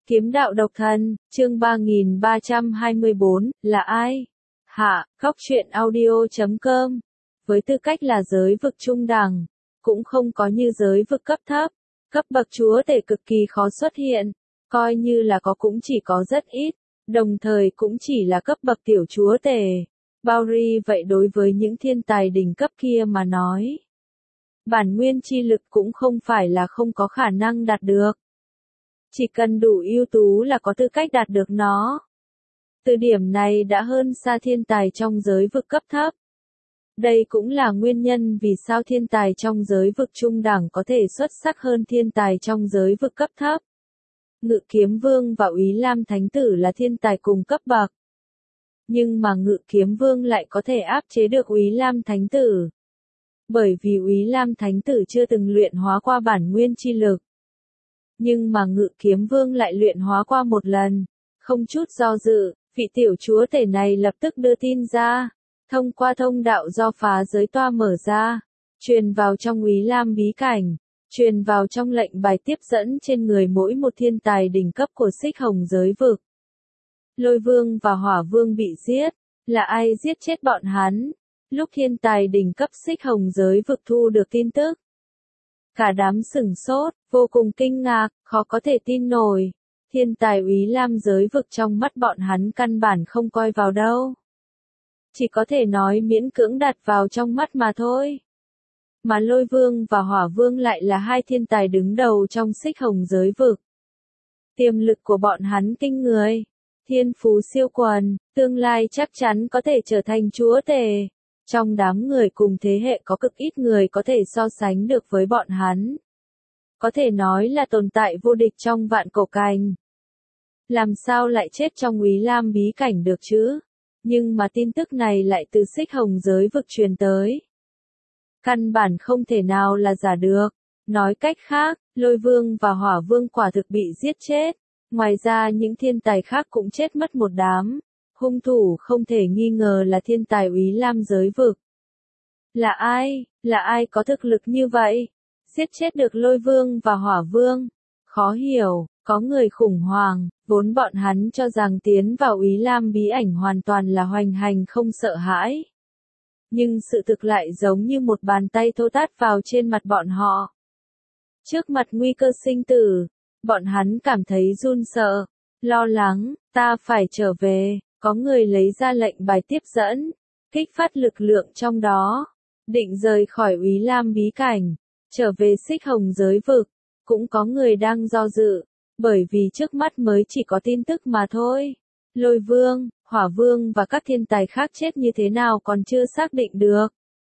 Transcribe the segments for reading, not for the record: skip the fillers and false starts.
Kiếm đạo độc thân, chương 3324, là ai? Hạ, Góc truyện audio.com. Với tư cách là giới vực trung đẳng, cũng không có như giới vực cấp thấp, cấp bậc chúa tể cực kỳ khó xuất hiện, coi như là có cũng chỉ có rất ít, đồng thời cũng chỉ là cấp bậc tiểu chúa tể. Bauri vậy đối với những thiên tài đỉnh cấp kia mà nói, bản nguyên chi lực cũng không phải là không có khả năng đạt được. Chỉ cần đủ ưu tú là có tư cách đạt được nó. Từ điểm này đã hơn xa thiên tài trong giới vực cấp thấp. Đây cũng là nguyên nhân vì sao thiên tài trong giới vực trung đẳng có thể xuất sắc hơn thiên tài trong giới vực cấp thấp. Ngự Kiếm Vương và Úy Lam Thánh Tử là thiên tài cùng cấp bậc. Nhưng mà Ngự Kiếm Vương lại có thể áp chế được Úy Lam Thánh Tử. Bởi vì Úy Lam Thánh Tử chưa từng luyện hóa qua bản nguyên chi lực. Nhưng mà Ngự Kiếm Vương lại luyện hóa qua một lần. Không chút do dự, vị tiểu chúa tể này lập tức đưa tin ra. Thông qua thông đạo do phá giới toa mở ra, truyền vào trong Úy Lam bí cảnh, truyền vào trong lệnh bài tiếp dẫn trên người mỗi một thiên tài đỉnh cấp của Xích Hồng giới vực. Lôi Vương và Hỏa Vương bị giết, là ai giết chết bọn hắn? Lúc thiên tài đỉnh cấp Xích Hồng giới vực thu được tin tức, cả đám sửng sốt, vô cùng kinh ngạc, khó có thể tin nổi. Thiên tài Úy Lam giới vực trong mắt bọn hắn căn bản không coi vào đâu. Chỉ có thể nói miễn cưỡng đặt vào trong mắt mà thôi. Mà Lôi Vương và Hỏa Vương lại là hai thiên tài đứng đầu trong Xích Hồng giới vực. Tiềm lực của bọn hắn kinh người, thiên phú siêu quần, tương lai chắc chắn có thể trở thành chúa tể. Trong đám người cùng thế hệ có cực ít người có thể so sánh được với bọn hắn. Có thể nói là tồn tại vô địch trong vạn cổ cảnh. Làm sao lại chết trong Úy Lam bí cảnh được chứ? Nhưng mà tin tức này lại từ Xích Hồng giới vực truyền tới. Căn bản không thể nào là giả được. Nói cách khác, Lôi Vương và Hỏa Vương quả thực bị giết chết. Ngoài ra những thiên tài khác cũng chết mất một đám. Hung thủ không thể nghi ngờ là thiên tài Úy Lam giới vực. Là ai? Là ai có thực lực như vậy? Giết chết được Lôi Vương và Hỏa Vương? Khó hiểu, có người khủng hoảng, vốn bọn hắn cho rằng tiến vào Úy Lam bí ảnh hoàn toàn là hoành hành không sợ hãi. Nhưng sự thực lại giống như một bàn tay thô tát vào trên mặt bọn họ. Trước mặt nguy cơ sinh tử, bọn hắn cảm thấy run sợ, lo lắng, ta phải trở về. Có người lấy ra lệnh bài tiếp dẫn, kích phát lực lượng trong đó, định rời khỏi Úy Lam bí cảnh, trở về Xích Hồng giới vực. Cũng có người đang do dự, bởi vì trước mắt mới chỉ có tin tức mà thôi. Lôi Vương, Hỏa Vương và các thiên tài khác chết như thế nào còn chưa xác định được.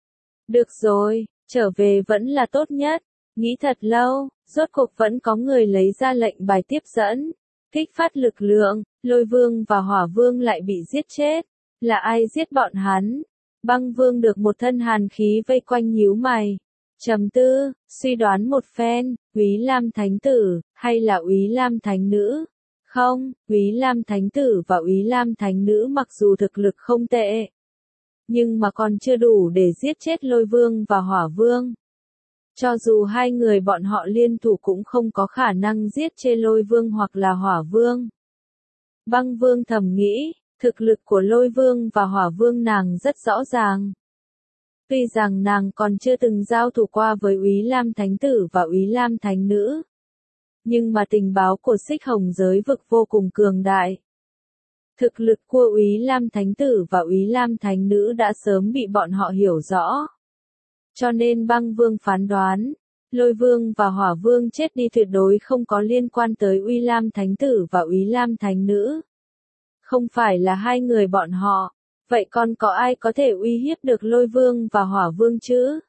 Được rồi, trở về vẫn là tốt nhất. Nghĩ thật lâu, rốt cuộc vẫn có người lấy ra lệnh bài tiếp dẫn, kích phát lực lượng. Lôi Vương và Hỏa Vương lại bị giết chết. Là ai giết bọn hắn? Băng Vương được một thân hàn khí vây quanh nhíu mày. Trầm tư, suy đoán một phen, Úy Lam Thánh Tử, hay là Úy Lam Thánh Nữ? Không, Úy Lam Thánh Tử và Úy Lam Thánh Nữ mặc dù thực lực không tệ, nhưng mà còn chưa đủ để giết chết Lôi Vương và Hỏa Vương. Cho dù hai người bọn họ liên thủ cũng không có khả năng giết chết Lôi Vương hoặc là Hỏa Vương. Băng Vương thầm nghĩ, thực lực của Lôi Vương và Hỏa Vương nàng rất rõ ràng. Tuy rằng nàng còn chưa từng giao thủ qua với Úy Lam Thánh Tử và Úy Lam Thánh Nữ, nhưng mà tình báo của Xích Hồng giới vực vô cùng cường đại. Thực lực của Úy Lam Thánh Tử và Úy Lam Thánh Nữ đã sớm bị bọn họ hiểu rõ. Cho nên Băng Vương phán đoán, Lôi Vương và Hỏa Vương chết đi tuyệt đối không có liên quan tới Úy Lam Thánh Tử và Úy Lam Thánh Nữ. Không phải là hai người bọn họ. Vậy còn có ai có thể uy hiếp được Lôi Vương và Hỏa Vương chứ?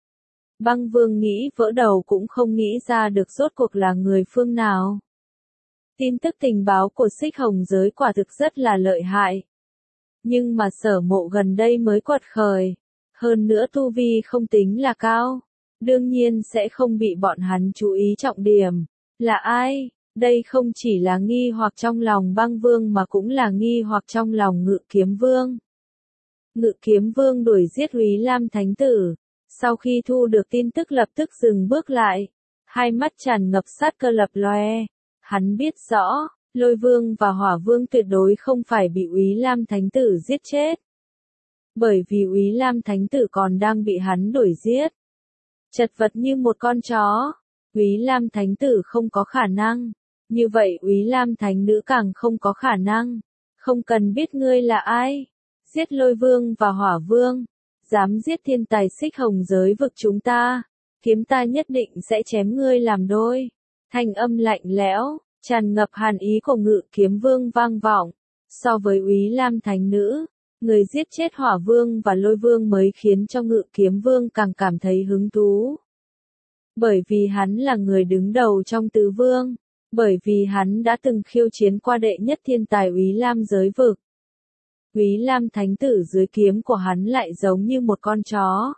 Băng Vương nghĩ vỡ đầu cũng không nghĩ ra được rốt cuộc là người phương nào. Tin tức tình báo của Xích Hồng giới quả thực rất là lợi hại. Nhưng mà Sở Mộ gần đây mới quật khởi. Hơn nữa tu vi không tính là cao. Đương nhiên sẽ không bị bọn hắn chú ý trọng điểm. Là ai? Đây không chỉ là nghi hoặc trong lòng Băng Vương mà cũng là nghi hoặc trong lòng Ngự Kiếm Vương. Ngự Kiếm Vương đuổi giết Úy Lam Thánh Tử, sau khi thu được tin tức lập tức dừng bước lại, hai mắt tràn ngập sát cơ lập loè, Hắn biết rõ, Lôi Vương và Hỏa Vương tuyệt đối không phải bị Úy Lam Thánh Tử giết chết. Bởi vì Úy Lam Thánh Tử còn đang bị hắn đuổi giết. Chật vật như một con chó. Úy Lam Thánh Tử không có khả năng. Như vậy Úy Lam Thánh Nữ càng không có khả năng. Không cần biết ngươi là ai. Giết Lôi Vương và Hỏa Vương. Dám giết thiên tài Xích Hồng giới vực chúng ta. Kiếm ta nhất định sẽ chém ngươi làm đôi. Thanh âm lạnh lẽo, tràn ngập hàn ý của Ngự Kiếm Vương vang vọng. So với Úy Lam Thánh Nữ, người giết chết Hỏa Vương và Lôi Vương mới khiến cho Ngự Kiếm Vương càng cảm thấy hứng thú. Bởi vì hắn là người đứng đầu trong tứ vương. Bởi vì hắn đã từng khiêu chiến qua đệ nhất thiên tài Úy Lam giới vực. Úy Lam Thánh Tử dưới kiếm của hắn lại giống như một con chó.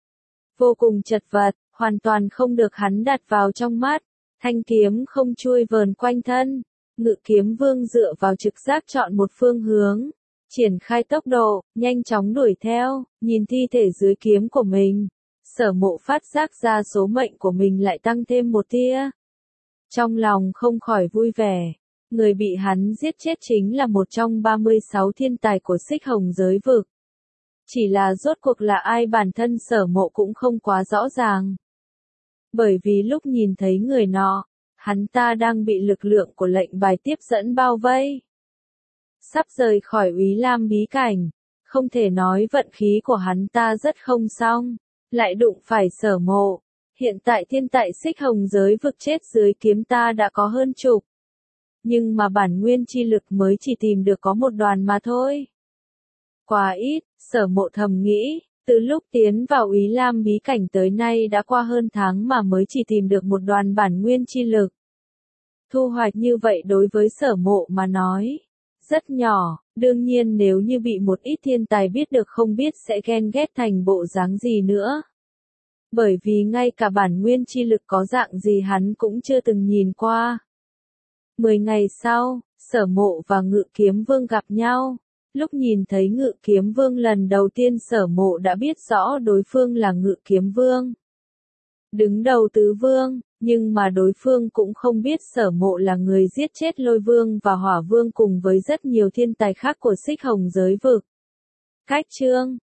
Vô cùng chật vật, hoàn toàn không được hắn đặt vào trong mắt. Thanh kiếm không chui vờn quanh thân. Ngự Kiếm Vương dựa vào trực giác chọn một phương hướng. Triển khai tốc độ, nhanh chóng đuổi theo, nhìn thi thể dưới kiếm của mình. Sở Mộ phát giác ra số mệnh của mình lại tăng thêm một tia. Trong lòng không khỏi vui vẻ. Người bị hắn giết chết chính là một trong 36 thiên tài của Xích Hồng giới vực. Chỉ là rốt cuộc là ai bản thân Sở Mộ cũng không quá rõ ràng. Bởi vì lúc nhìn thấy người nọ, hắn ta đang bị lực lượng của lệnh bài tiếp dẫn bao vây. Sắp rời khỏi Úy Lam bí cảnh, không thể nói vận khí của hắn ta rất không xong, lại đụng phải Sở Mộ. Hiện tại thiên tại Xích Hồng giới vực chết dưới kiếm ta đã có hơn chục. Nhưng mà bản nguyên chi lực mới chỉ tìm được có một đoàn mà thôi. Quá ít, Sở Mộ thầm nghĩ, từ lúc tiến vào Úy Lam bí cảnh tới nay đã qua hơn tháng mà mới chỉ tìm được một đoàn bản nguyên chi lực. Thu hoạch như vậy đối với Sở Mộ mà nói, rất nhỏ, đương nhiên nếu như bị một ít thiên tài biết được không biết sẽ ghen ghét thành bộ dáng gì nữa. Bởi vì ngay cả bản nguyên chi lực có dạng gì hắn cũng chưa từng nhìn qua. 10 ngày sau, Sở Mộ và Ngự Kiếm Vương gặp nhau. Lúc nhìn thấy Ngự Kiếm Vương lần đầu tiên Sở Mộ đã biết rõ đối phương là Ngự Kiếm Vương. Đứng đầu tứ vương, nhưng mà đối phương cũng không biết Sở Mộ là người giết chết Lôi Vương và Hỏa Vương cùng với rất nhiều thiên tài khác của Xích Hồng giới vực. Cách chương